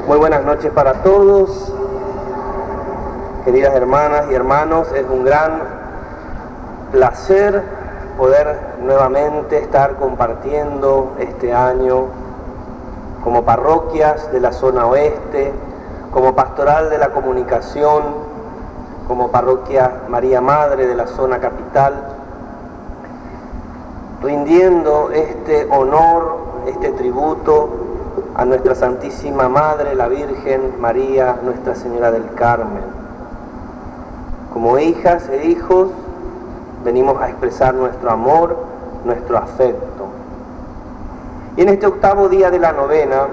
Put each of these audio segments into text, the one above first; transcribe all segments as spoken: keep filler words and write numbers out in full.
Muy buenas noches para todos, queridas hermanas y hermanos. Es un gran placer poder nuevamente estar compartiendo este año como parroquias de la zona oeste, como pastoral de la comunicación, como parroquia María Madre de la zona capital, rindiendo este honor, este tributo a nuestra Santísima Madre, la Virgen María, Nuestra Señora del Carmen. Como hijas e hijos, venimos a expresar nuestro amor, nuestro afecto. Y en este octavo día de la novena,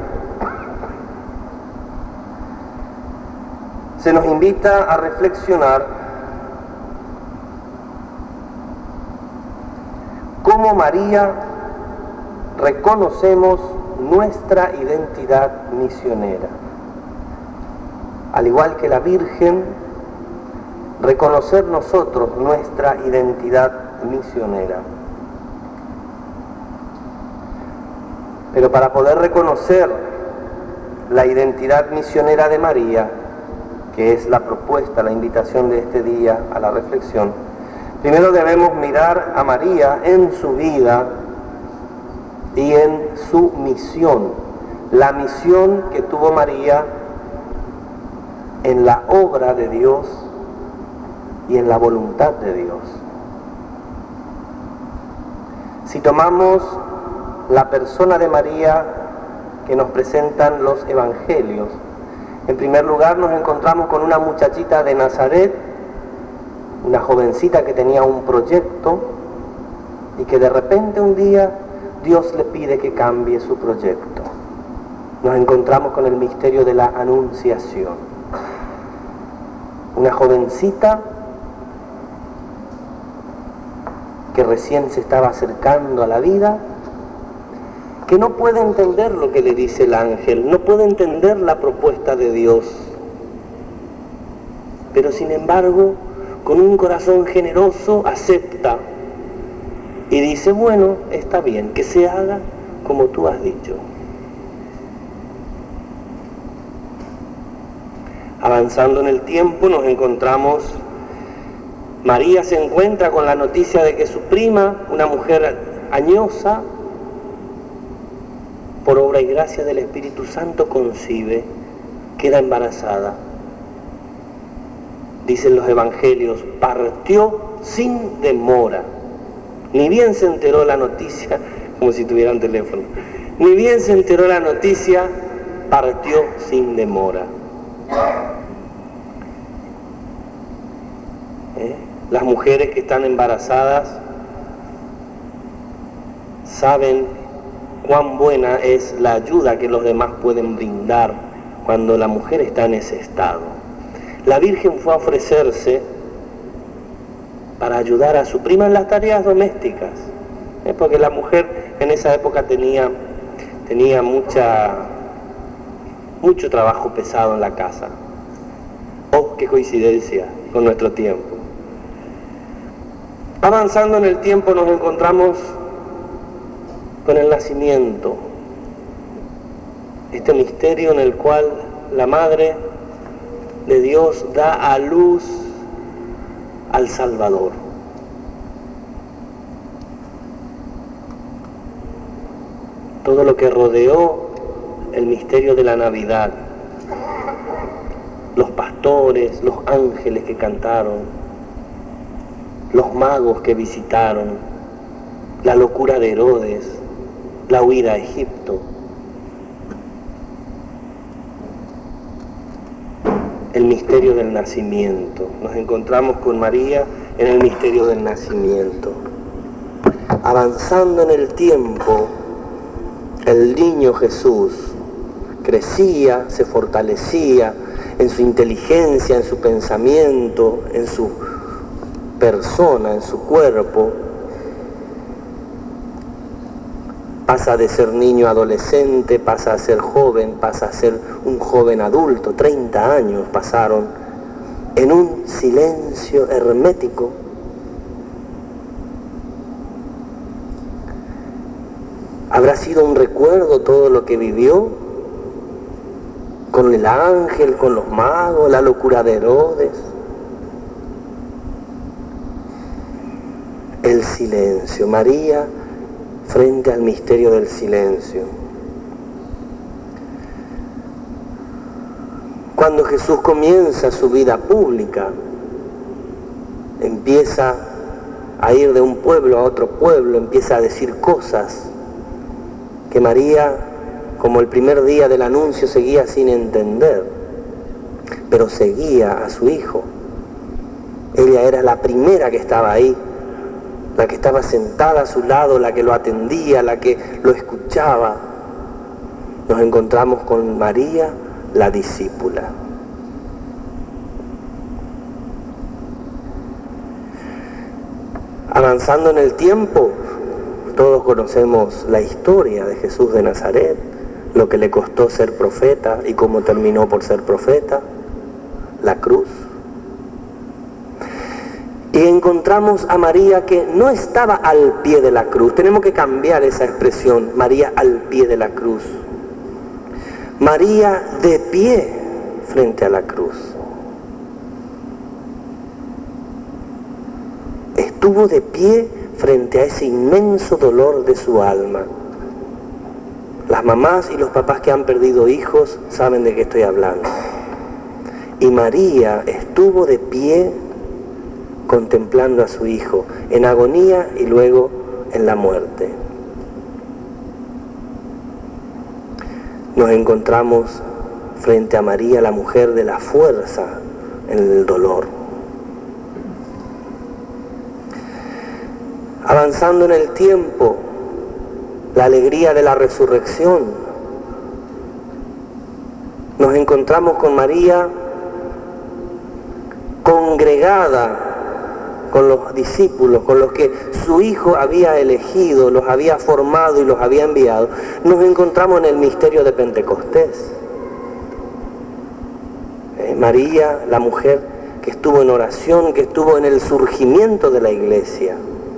se nos invita a reflexionar cómo María reconocemos nuestra identidad misionera. Al igual que la Virgen, reconocer nosotros nuestra identidad misionera. Pero para poder reconocer la identidad misionera de María, que es la propuesta, la invitación de este día a la reflexión, primero debemos mirar a María en su vida y en su misión, la misión que tuvo María en la obra de Dios y en la voluntad de Dios. Si tomamos la persona de María que nos presentan los evangelios, en primer lugar nos encontramos con una muchachita de Nazaret, una jovencita que tenía un proyecto y que de repente un día Dios le pide que cambie su proyecto. Nos encontramos con el misterio de la anunciación. Una jovencita que recién se estaba acercando a la vida, que no puede entender lo que le dice el ángel, no puede entender la propuesta de Dios, pero sin embargo, con un corazón generoso acepta y dice, bueno, está bien, que se haga como tú has dicho. Avanzando en el tiempo nos encontramos, María se encuentra con la noticia de que su prima, una mujer añosa, por obra y gracia del Espíritu Santo concibe, queda embarazada. Dicen los evangelios, partió sin demora. Ni bien se enteró la noticia, como si tuvieran teléfono, ni bien se enteró la noticia, partió sin demora. ¿Eh? Las mujeres que están embarazadas saben cuán buena es la ayuda que los demás pueden brindar cuando la mujer está en ese estado. La Virgen fue a ofrecerse para ayudar a su prima en las tareas domésticas, ¿eh? Porque la mujer en esa época tenía, tenía mucha, mucho trabajo pesado en la casa. Oh, qué coincidencia con nuestro tiempo. Avanzando en el tiempo nos encontramos con el nacimiento, este misterio en el cual la Madre de Dios da a luz al Salvador. Todo lo que rodeó el misterio de la Navidad, los pastores, los ángeles que cantaron, los magos que visitaron, la locura de Herodes, la huida a Egipto, el misterio del nacimiento. Nos encontramos con María en el misterio del nacimiento. Avanzando en el tiempo, el niño Jesús crecía, se fortalecía en su inteligencia, en su pensamiento, en su persona, en su cuerpo. Pasa de ser niño a adolescente, pasa a ser joven, pasa a ser un joven adulto. treinta años pasaron en un silencio hermético. ¿Habrá sido un recuerdo todo lo que vivió? con el ángel, con los magos, la locura de Herodes. El silencio, María frente al misterio del silencio. Cuando Jesús comienza su vida pública, empieza a ir de un pueblo a otro pueblo, empieza a decir cosas que María, como el primer día del anuncio, seguía sin entender, pero seguía a su hijo. Ella era la primera que estaba ahí, la que estaba sentada a su lado, la que lo atendía, la que lo escuchaba. Nos encontramos con María, la discípula. Avanzando en el tiempo, todos conocemos la historia de Jesús de Nazaret, lo que le costó ser profeta y cómo terminó por ser profeta, la cruz. Y encontramos a María que no estaba al pie de la cruz. Tenemos que cambiar esa expresión, María al pie de la cruz. María de pie frente a la cruz. Estuvo de pie frente a ese inmenso dolor de su alma. Las mamás y los papás que han perdido hijos saben de qué estoy hablando. Y María estuvo de pie contemplando a su hijo en agonía y luego en la muerte. Nos encontramos frente a María, la mujer de la fuerza en el dolor. Avanzando en el tiempo, la alegría de la resurrección, nos encontramos con María congregada con los discípulos, con los que su hijo había elegido, los había formado y los había enviado. Nos encontramos en el misterio de Pentecostés. Eh, María, la mujer que estuvo en oración, que estuvo en el surgimiento de la iglesia.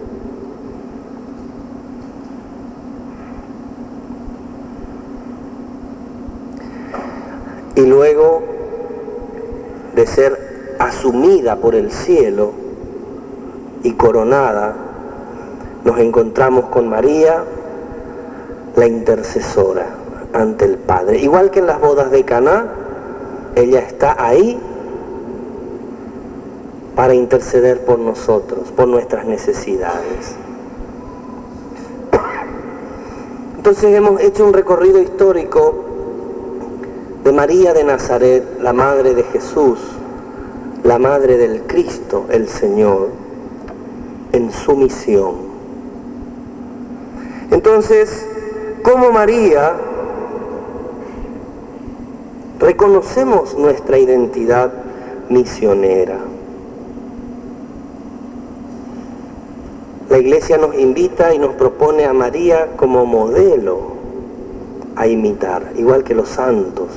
Y luego de ser asumida por el cielo y coronada, nos encontramos con María, la intercesora ante el Padre. Igual que en las bodas de Caná, ella está ahí para interceder por nosotros, por nuestras necesidades. Entonces hemos hecho un recorrido histórico de María de Nazaret, la madre de Jesús, la madre del Cristo, el Señor, en su misión. Entonces, como María, reconocemos nuestra identidad misionera. La Iglesia nos invita y nos propone a María como modelo a imitar, igual que los santos.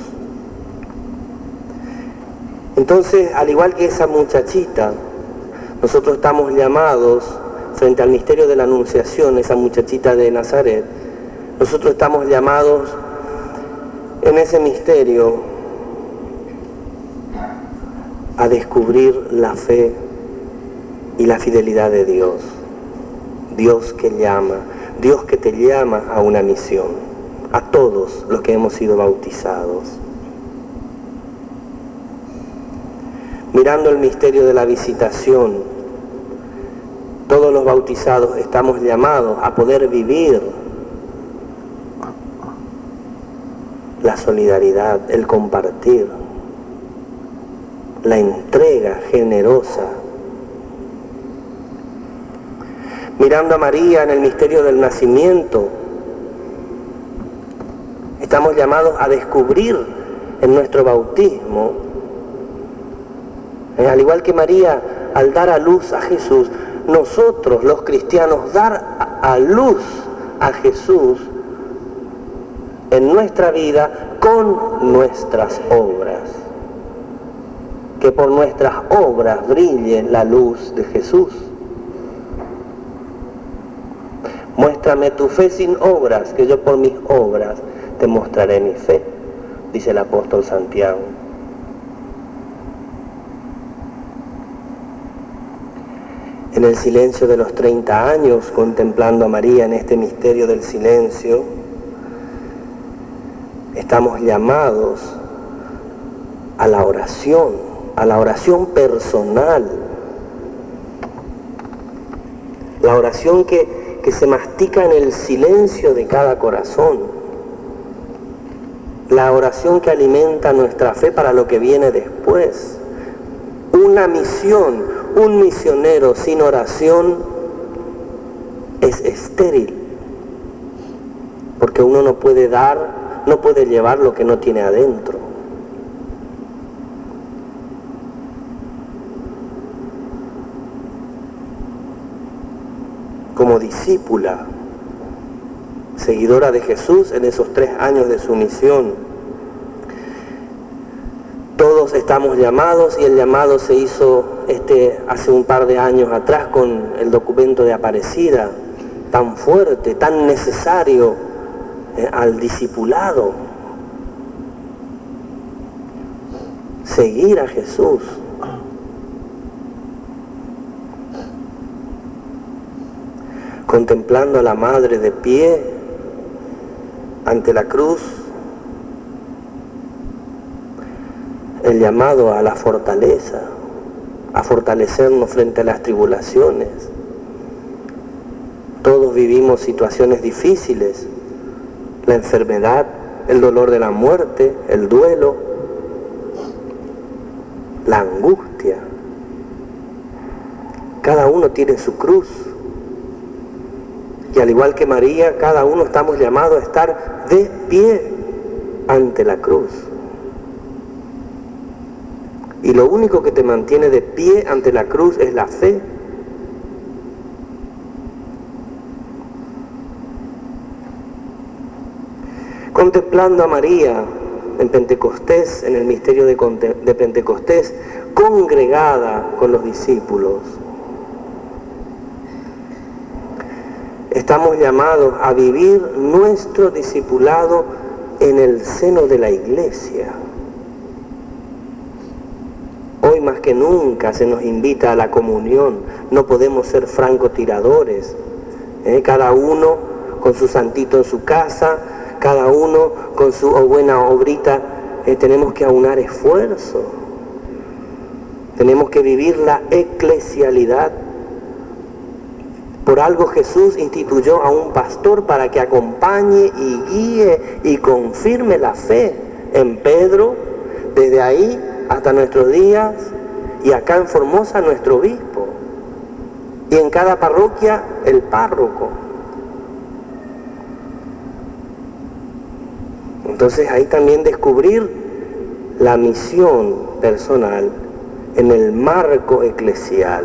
Entonces, al igual que esa muchachita, nosotros estamos llamados, frente al misterio de la Anunciación, esa muchachita de Nazaret, nosotros estamos llamados en ese misterio a descubrir la fe y la fidelidad de Dios. Dios que llama, Dios que te llama a una misión, a todos los que hemos sido bautizados. Mirando el misterio de la visitación, todos los bautizados estamos llamados a poder vivir la solidaridad, el compartir, la entrega generosa. Mirando a María en el misterio del nacimiento, estamos llamados a descubrir en nuestro bautismo, eh, al igual que María, al dar a luz a Jesús, nosotros los cristianos dar a, a luz a Jesús en nuestra vida con nuestras obras. Que por nuestras obras brille la luz de Jesús. Muéstrame tu fe sin obras, que yo por mis obras te mostraré mi fe. dice el apóstol Santiago. En el silencio de los treinta años, contemplando a María en este misterio del silencio, estamos llamados a la oración, a la oración personal, la oración que, que se mastica en el silencio de cada corazón, la oración que alimenta nuestra fe para lo que viene después. Una misión, un misionero sin oración es estéril, porque uno no puede dar, no puede llevar lo que no tiene adentro. Como discípula, seguidora de Jesús en esos tres años de su misión, todos estamos llamados, y el llamado se hizo este, hace un par de años atrás con el documento de Aparecida, tan fuerte, tan necesario eh, al discipulado. Seguir a Jesús. Contemplando a la Madre de pie ante la cruz, el llamado a la fortaleza, a fortalecernos frente a las tribulaciones. Todos vivimos situaciones difíciles, la enfermedad, el dolor de la muerte, el duelo, la angustia. Cada uno tiene su cruz. Y al igual que María, cada uno estamos llamados a estar de pie ante la cruz. Y lo único que te mantiene de pie ante la cruz es la fe. Contemplando a María en Pentecostés, en el misterio de, de Pentecostés, congregada con los discípulos, estamos llamados a vivir nuestro discipulado en el seno de la iglesia. Hoy más que nunca se nos invita a la comunión. No podemos ser francotiradores. ¿eh? Cada uno con su santito en su casa, cada uno con su oh, buena obrita. Eh, tenemos que aunar esfuerzo. Tenemos que vivir la eclesialidad. Por algo Jesús instituyó a un pastor para que acompañe y guíe y confirme la fe en Pedro, desde ahí hasta nuestros días, y acá en Formosa nuestro obispo, y en cada parroquia el párroco. Entonces ahí también descubrir la misión personal en el marco eclesial.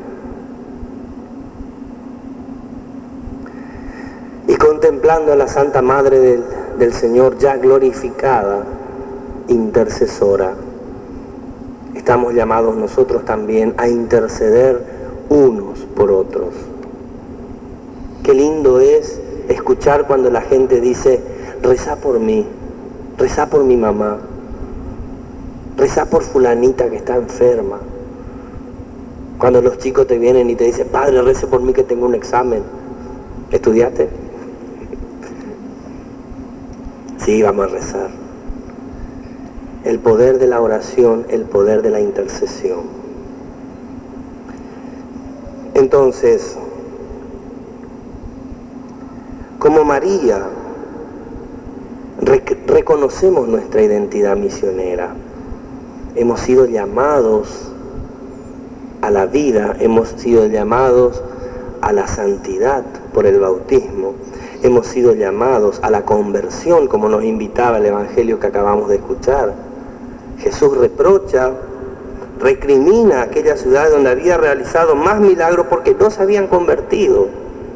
Y contemplando a la Santa Madre del, del Señor ya glorificada, intercesora, estamos llamados nosotros también a interceder unos por otros. Qué lindo es escuchar cuando la gente dice, rezá por mí, rezá por mi mamá, rezá por fulanita que está enferma. Cuando los chicos te vienen y te dicen, padre, rece por mí que tengo un examen. ¿Estudiaste? Sí, vamos a rezar. El poder de la oración, el poder de la intercesión. Entonces, como María, rec- reconocemos nuestra identidad misionera. Hemos sido llamados a la vida, hemos sido llamados a la santidad por el bautismo. Hemos sido llamados a la conversión, como nos invitaba el Evangelio que acabamos de escuchar. Jesús reprocha, recrimina a aquella ciudad donde había realizado más milagros porque no se habían convertido.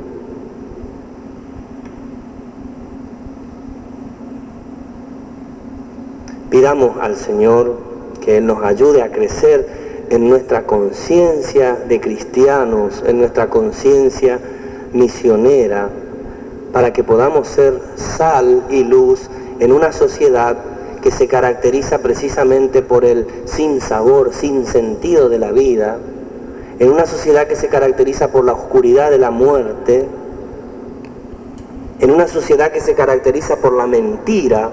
Pidamos al Señor que Él nos ayude a crecer en nuestra conciencia de cristianos, en nuestra conciencia misionera, para que podamos ser sal y luz en una sociedad que se caracteriza precisamente por el sin sabor, sin sentido de la vida, en una sociedad que se caracteriza por la oscuridad de la muerte, en una sociedad que se caracteriza por la mentira,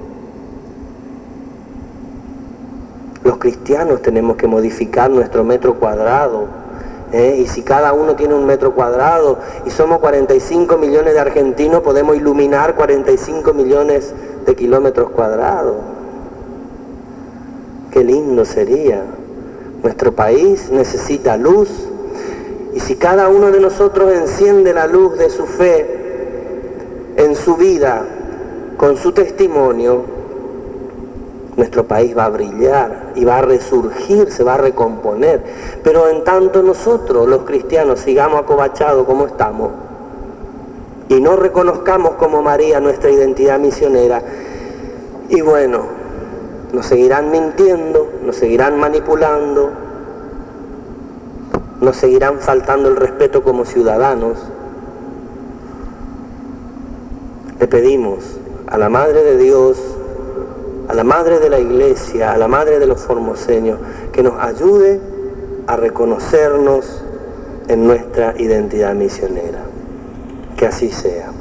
los cristianos tenemos que modificar nuestro metro cuadrado. ¿eh? Y si cada uno tiene un metro cuadrado y somos cuarenta y cinco millones de argentinos, podemos iluminar cuarenta y cinco millones de kilómetros cuadrados. Qué lindo sería. Nuestro país necesita luz, y si cada uno de nosotros enciende la luz de su fe en su vida, con su testimonio, nuestro país va a brillar y va a resurgir, se va a recomponer. Pero en tanto nosotros, los cristianos, sigamos acobachados como estamos y no reconozcamos como María nuestra identidad misionera, y bueno, nos seguirán mintiendo, nos seguirán manipulando, nos seguirán faltando el respeto como ciudadanos. Le pedimos a la Madre de Dios, a la Madre de la Iglesia, a la Madre de los formoseños, que nos ayude a reconocernos en nuestra identidad misionera. Que así sea.